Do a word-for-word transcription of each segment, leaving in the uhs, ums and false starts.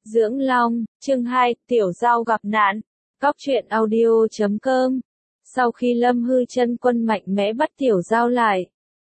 Dưỡng Long, chương hai, Tiểu Giao gặp nạn. Cóc truyện audio chấm com. Sau khi Lâm Hư Chân Quân mạnh mẽ bắt Tiểu Giao lại,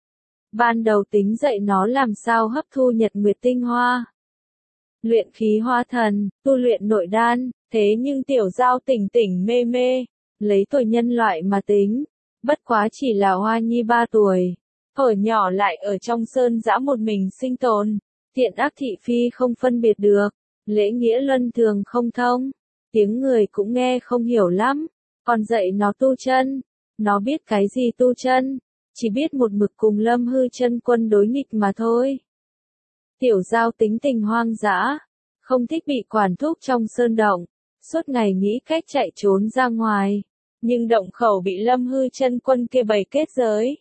ban đầu tính dạy nó làm sao hấp thu nhật nguyệt tinh hoa, luyện khí hoa thần, tu luyện nội đan, thế nhưng Tiểu Giao tỉnh tỉnh mê mê, lấy tuổi nhân loại mà tính, bất quá chỉ là hoa nhi ba tuổi, ở nhỏ lại ở trong sơn dã một mình sinh tồn, thiện ác thị phi không phân biệt được, lễ nghĩa luân thường không thông, tiếng người cũng nghe không hiểu lắm, còn dạy nó tu chân, nó biết cái gì tu chân, chỉ biết một mực cùng Lâm Hư Chân Quân đối nghịch mà thôi. Tiểu Giao tính tình hoang dã, không thích bị quản thúc trong sơn động, suốt ngày nghĩ cách chạy trốn ra ngoài, nhưng động khẩu bị Lâm Hư Chân Quân kia bày kết giới.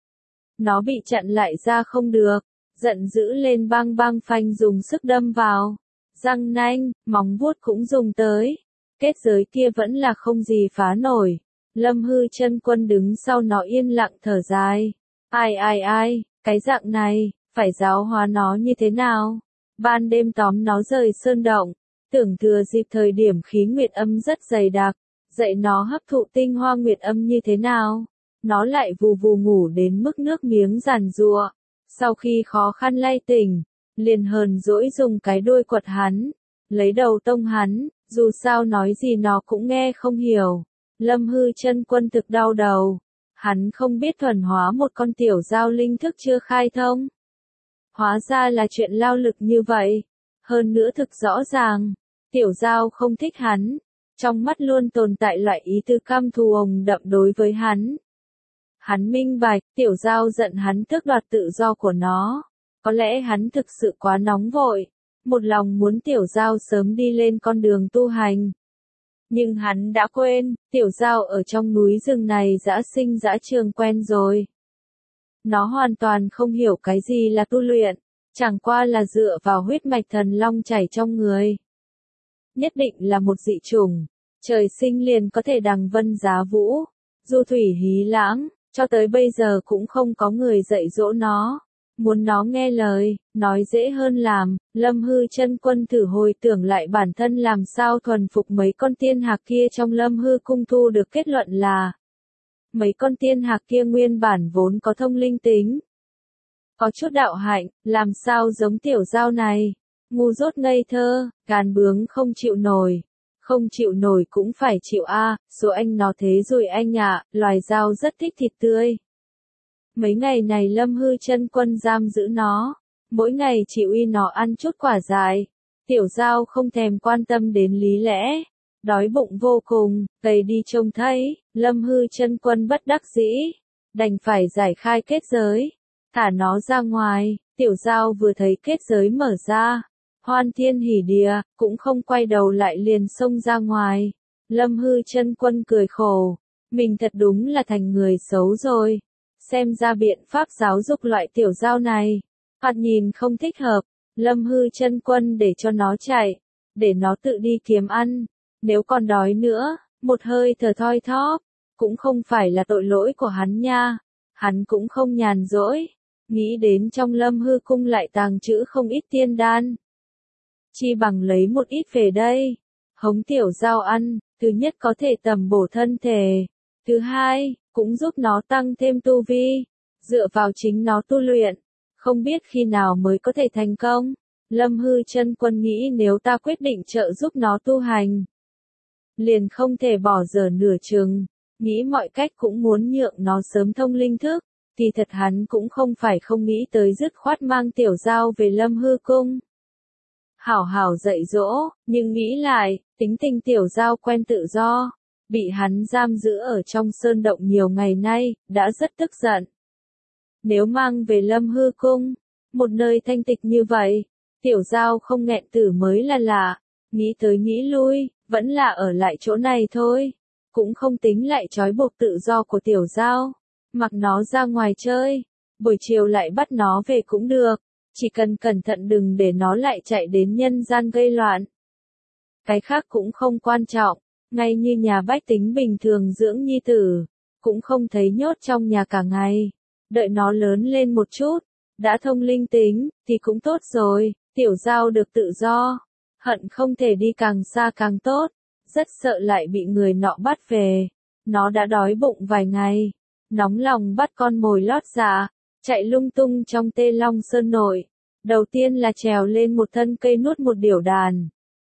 Nó bị chặn lại ra không được, giận dữ lên bang bang phanh dùng sức đâm vào, răng nanh, móng vuốt cũng dùng tới, kết giới kia vẫn là không gì phá nổi. Lâm Hư Chân Quân đứng sau nó yên lặng thở dài, ai ai ai, cái dạng này, phải giáo hóa nó như thế nào? Ban đêm tóm nó rời sơn động, tưởng thừa dịp thời điểm khí nguyệt âm rất dày đặc, dạy nó hấp thụ tinh hoa nguyệt âm như thế nào? Nó lại vù vù ngủ đến mức nước miếng giàn giụa, sau khi khó khăn lay tỉnh, liền hờn dỗi dùng cái đuôi quật hắn, lấy đầu tông hắn, dù sao nói gì nó cũng nghe không hiểu. Lâm Hư Chân Quân thực đau đầu, hắn không biết thuần hóa một con Tiểu Giao linh thức chưa khai thông. Hóa ra là chuyện lao lực như vậy, hơn nữa thực rõ ràng, Tiểu Giao không thích hắn, trong mắt luôn tồn tại loại ý tư căm thù ồng đậm đối với hắn. Hắn minh bạch, Tiểu Giao giận hắn tước đoạt tự do của nó, có lẽ hắn thực sự quá nóng vội, một lòng muốn Tiểu Giao sớm đi lên con đường tu hành. Nhưng hắn đã quên, Tiểu Giao ở trong núi rừng này dã sinh dã trường quen rồi. Nó hoàn toàn không hiểu cái gì là tu luyện, chẳng qua là dựa vào huyết mạch thần long chảy trong người. Nhất định là một dị chủng, trời sinh liền có thể đằng vân giá vũ, du thủy hí lãng, cho tới bây giờ cũng không có người dạy dỗ nó. Muốn nó nghe lời, nói dễ hơn làm, Lâm Hư Chân Quân thử hồi tưởng lại bản thân làm sao thuần phục mấy con tiên hạc kia trong Lâm Hư Cung thu được kết luận là mấy con tiên hạc kia nguyên bản vốn có thông linh tính, có chút đạo hạnh, làm sao giống Tiểu Giao này, ngu dốt ngây thơ, gàn bướng không chịu nổi, không chịu nổi cũng phải chịu a, số anh nó thế rồi anh ạ, loài dao rất thích thịt tươi. Mấy ngày này Lâm Hư Chân Quân giam giữ nó, mỗi ngày chỉ uy nó ăn chút quả dại. Tiểu Giao không thèm quan tâm đến lý lẽ, đói bụng vô cùng, gầy đi trông thấy, Lâm Hư Chân Quân bất đắc dĩ, đành phải giải khai kết giới, thả nó ra ngoài. Tiểu Giao vừa thấy kết giới mở ra, hoan thiên hỉ địa, cũng không quay đầu lại liền xông ra ngoài. Lâm Hư Chân Quân cười khổ, mình thật đúng là thành người xấu rồi. Xem ra biện pháp giáo dục loại Tiểu Giao này, thoạt nhìn không thích hợp, Lâm Hư Chân Quân để cho nó chạy, để nó tự đi kiếm ăn, nếu còn đói nữa, một hơi thở thoi thóp, cũng không phải là tội lỗi của hắn nha, hắn cũng không nhàn rỗi, nghĩ đến trong Lâm Hư Cung lại tàng trữ không ít tiên đan. Chi bằng lấy một ít về đây, hống Tiểu Giao ăn, thứ nhất có thể tầm bổ thân thể, thứ hai, cũng giúp nó tăng thêm tu vi, dựa vào chính nó tu luyện, không biết khi nào mới có thể thành công. Lâm Hư Chân Quân nghĩ nếu ta quyết định trợ giúp nó tu hành, liền không thể bỏ dở nửa chừng, nghĩ mọi cách cũng muốn nhượng nó sớm thông linh thức, thì thật hắn cũng không phải không nghĩ tới dứt khoát mang Tiểu Giao về Lâm Hư Cung. Hảo hảo dạy dỗ, nhưng nghĩ lại, tính tình Tiểu Giao quen tự do, bị hắn giam giữ ở trong sơn động nhiều ngày nay, đã rất tức giận. Nếu mang về Lâm Hư Cung, một nơi thanh tịch như vậy, Tiểu Giao không nghẹn tử mới là lạ, nghĩ tới nghĩ lui, vẫn là ở lại chỗ này thôi, cũng không tính lại trói buộc tự do của Tiểu Giao, mặc nó ra ngoài chơi, buổi chiều lại bắt nó về cũng được, chỉ cần cẩn thận đừng để nó lại chạy đến nhân gian gây loạn. Cái khác cũng không quan trọng. Ngay như nhà bách tính bình thường dưỡng nhi tử, cũng không thấy nhốt trong nhà cả ngày, đợi nó lớn lên một chút, đã thông linh tính, thì cũng tốt rồi, Tiểu Giao được tự do. hận không thể đi càng xa càng tốt, rất sợ lại bị người nọ bắt về. Nó đã đói bụng vài ngày, nóng lòng bắt con mồi lót dạ, chạy lung tung trong Tê Long Sơn nội. Đầu tiên là trèo lên một thân cây nuốt một điểu đàn.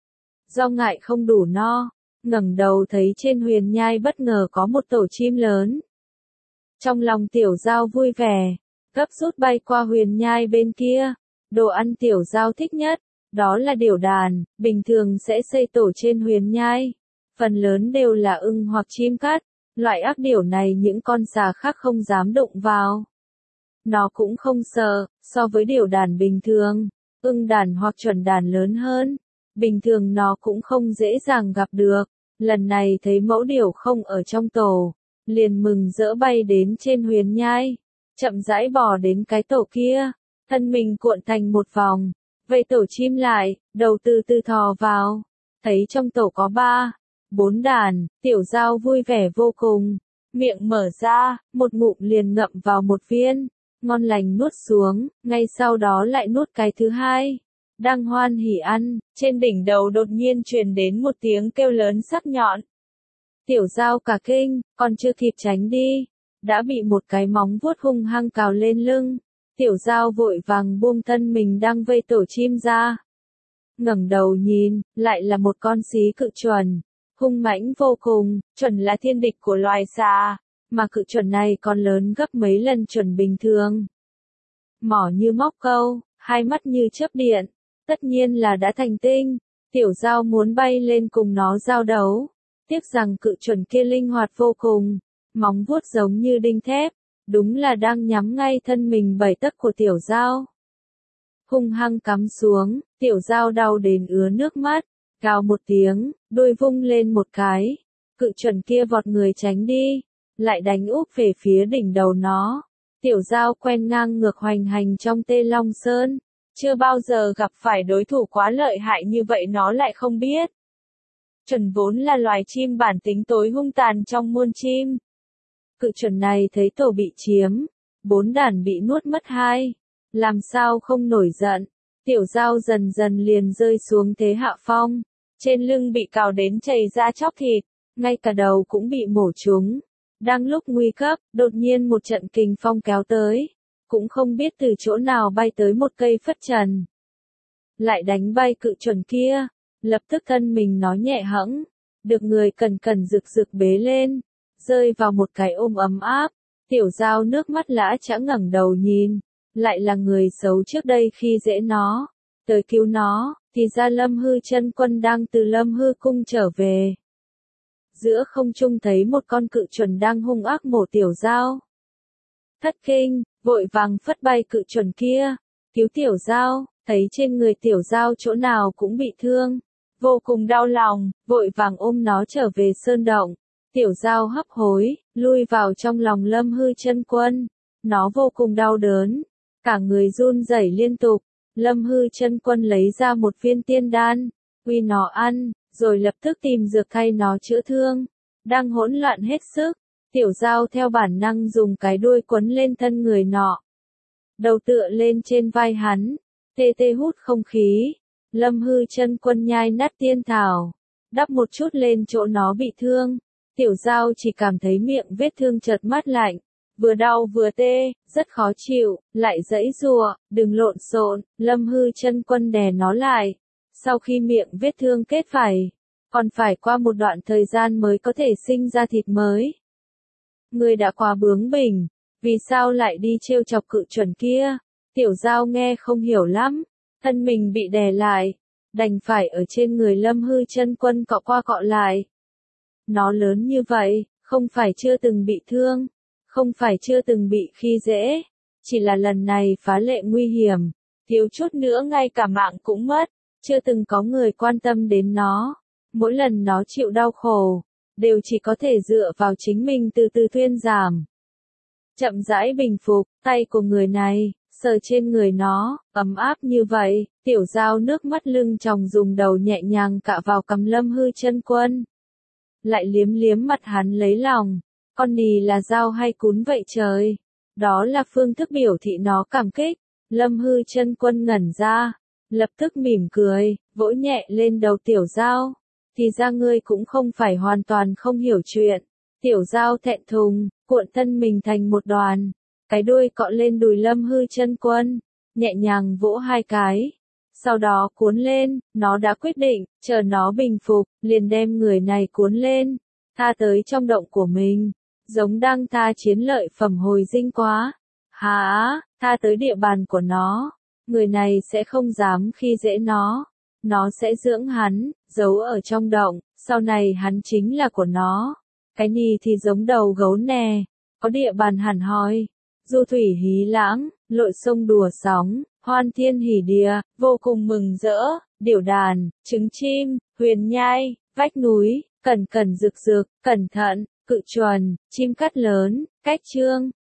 Do ngại không đủ no, ngẩng đầu thấy trên huyền nhai bất ngờ có một tổ chim lớn. Trong lòng Tiểu Giao vui vẻ, gấp rút bay qua huyền nhai bên kia. Đồ ăn Tiểu Giao thích nhất, đó là điểu đàn, bình thường sẽ xây tổ trên huyền nhai. Phần lớn đều là ưng hoặc chim cát, loại ác điểu này những con xà khác không dám đụng vào. Nó cũng không sợ, so với điểu đàn bình thường, ưng đàn hoặc chuẩn đàn lớn hơn. Bình thường nó cũng không dễ dàng gặp được. Lần này thấy mẫu điểu không ở trong tổ, liền mừng rỡ bay đến trên huyền nhai, chậm rãi bò đến cái tổ kia, thân mình cuộn thành một vòng, vây tổ chim lại, đầu từ từ thò vào, thấy trong tổ có ba, bốn đàn, Tiểu Giao vui vẻ vô cùng, miệng mở ra, một ngụm liền ngậm vào một viên, ngon lành nuốt xuống, ngay sau đó lại nuốt cái thứ hai. Đang hoan hỉ ăn, trên đỉnh đầu đột nhiên truyền đến một tiếng kêu lớn sắc nhọn. Tiểu Giao cả kinh, còn chưa kịp tránh đi, đã bị một cái móng vuốt hung hăng cào lên lưng. Tiểu Giao vội vàng buông thân mình đang vây tổ chim ra. Ngẩng đầu nhìn, lại là một con xí cự chuẩn, hung mãnh vô cùng, chuẩn là thiên địch của loài xà, mà cự chuẩn này còn lớn gấp mấy lần chuẩn bình thường. Mỏ như móc câu, hai mắt như chớp điện. Tất nhiên là đã thành tinh, Tiểu Giao muốn bay lên cùng nó giao đấu. Tiếc rằng cự chuẩn kia linh hoạt vô cùng, móng vuốt giống như đinh thép, đúng là đang nhắm ngay thân mình bảy tấc của Tiểu Giao. Hung hăng cắm xuống, Tiểu Giao đau đến ứa nước mắt, gào một tiếng, đuôi vung lên một cái, cự chuẩn kia vọt người tránh đi, lại đánh úp về phía đỉnh đầu nó. Tiểu Giao quen ngang ngược hoành hành trong Tê Long Sơn. Chưa bao giờ gặp phải đối thủ quá lợi hại như vậy nó lại không biết. Chuẩn vốn là loài chim bản tính tối hung tàn trong muôn chim. Cự chuẩn này thấy tổ bị chiếm, bốn đàn bị nuốt mất hai, làm sao không nổi giận. Tiểu Giao dần dần liền rơi xuống thế hạ phong, trên lưng bị cào đến chảy ra chóc thịt, ngay cả đầu cũng bị mổ trúng. Đang lúc nguy cấp, đột nhiên một trận kình phong kéo tới. Cũng không biết từ chỗ nào bay tới một cây phất trần. Lại đánh bay cự chuẩn kia, lập tức thân mình nó nhẹ hẫng, được người cần cần rực rực bế lên, rơi vào một cái ôm ấm áp. Tiểu Giao nước mắt lã chã ngẩng đầu nhìn, lại là người xấu trước đây khi dễ nó, tới cứu nó, thì ra Lâm Hư Chân Quân đang từ Lâm Hư cung trở về. Giữa không trung thấy một con cự chuẩn đang hung ác mổ Tiểu Giao. Thất kinh, vội vàng phất bay cự chuẩn kia, cứu Tiểu Giao, thấy trên người Tiểu Giao chỗ nào cũng bị thương, vô cùng đau lòng, vội vàng ôm nó trở về sơn động. Tiểu Giao hấp hối, lui vào trong lòng Lâm Hư Chân Quân, nó vô cùng đau đớn, cả người run rẩy liên tục. Lâm Hư Chân Quân lấy ra một viên tiên đan, uy nó ăn, rồi lập tức tìm dược thay nó chữa thương. Đang hỗn loạn hết sức, Tiểu Giao theo bản năng dùng cái đuôi quấn lên thân người nọ. Đầu tựa lên trên vai hắn, tê tê hút không khí. Lâm Hư Chân Quân nhai nát tiên thảo, đắp một chút lên chỗ nó bị thương. Tiểu Giao chỉ cảm thấy miệng vết thương chợt mát lạnh, vừa đau vừa tê, rất khó chịu, lại giãy giụa, đừng lộn xộn. Lâm Hư Chân Quân đè nó lại. Sau khi miệng vết thương kết vảy, còn phải qua một đoạn thời gian mới có thể sinh ra thịt mới. Người đã quá bướng bỉnh, vì sao lại đi trêu chọc cự chuẩn kia? Tiểu Giao nghe không hiểu lắm, thân mình bị đè lại, đành phải ở trên người Lâm Hư Chân Quân cọ qua cọ lại. Nó lớn như vậy, không phải chưa từng bị thương, không phải chưa từng bị khi dễ, chỉ là lần này phá lệ nguy hiểm, thiếu chút nữa ngay cả mạng cũng mất, chưa từng có người quan tâm đến nó. Mỗi lần nó chịu đau khổ, đều chỉ có thể dựa vào chính mình từ từ thuyên giảm. Chậm rãi bình phục, tay của người này, sờ trên người nó, ấm áp như vậy. Tiểu Giao nước mắt lưng tròng dùng đầu nhẹ nhàng cạ vào cằm Lâm Hư Chân Quân. Lại liếm liếm mặt hắn lấy lòng, con nì là dao hay cún vậy trời. Đó là phương thức biểu thị nó cảm kích. Lâm Hư Chân Quân ngẩn ra, lập tức mỉm cười, vỗ nhẹ lên đầu Tiểu Giao. Thì ra ngươi cũng không phải hoàn toàn không hiểu chuyện. Tiểu Giao thẹn thùng, cuộn thân mình thành một đoàn, cái đuôi cọ lên đùi Lâm Hư Chân Quân, nhẹ nhàng vỗ hai cái. Sau đó cuốn lên, nó đã quyết định, chờ nó bình phục, liền đem người này cuốn lên, tha tới trong động của mình, giống đang tha chiến lợi phẩm hồi dinh quá. Hả, tha tới địa bàn của nó, người này sẽ không dám khi dễ nó, nó sẽ dưỡng hắn, giấu ở trong động, sau này hắn chính là của nó. Cái nì thì giống đầu gấu nè, có địa bàn hẳn hoi, du thủy hí lãng, lội sông đùa sóng, hoan thiên hỉ địa, vô cùng mừng rỡ, điểu đàn, trứng chim, huyền nhai, vách núi, cẩn cẩn rực rực, cẩn thận, cự chuẩn, chim cắt lớn, cách trương.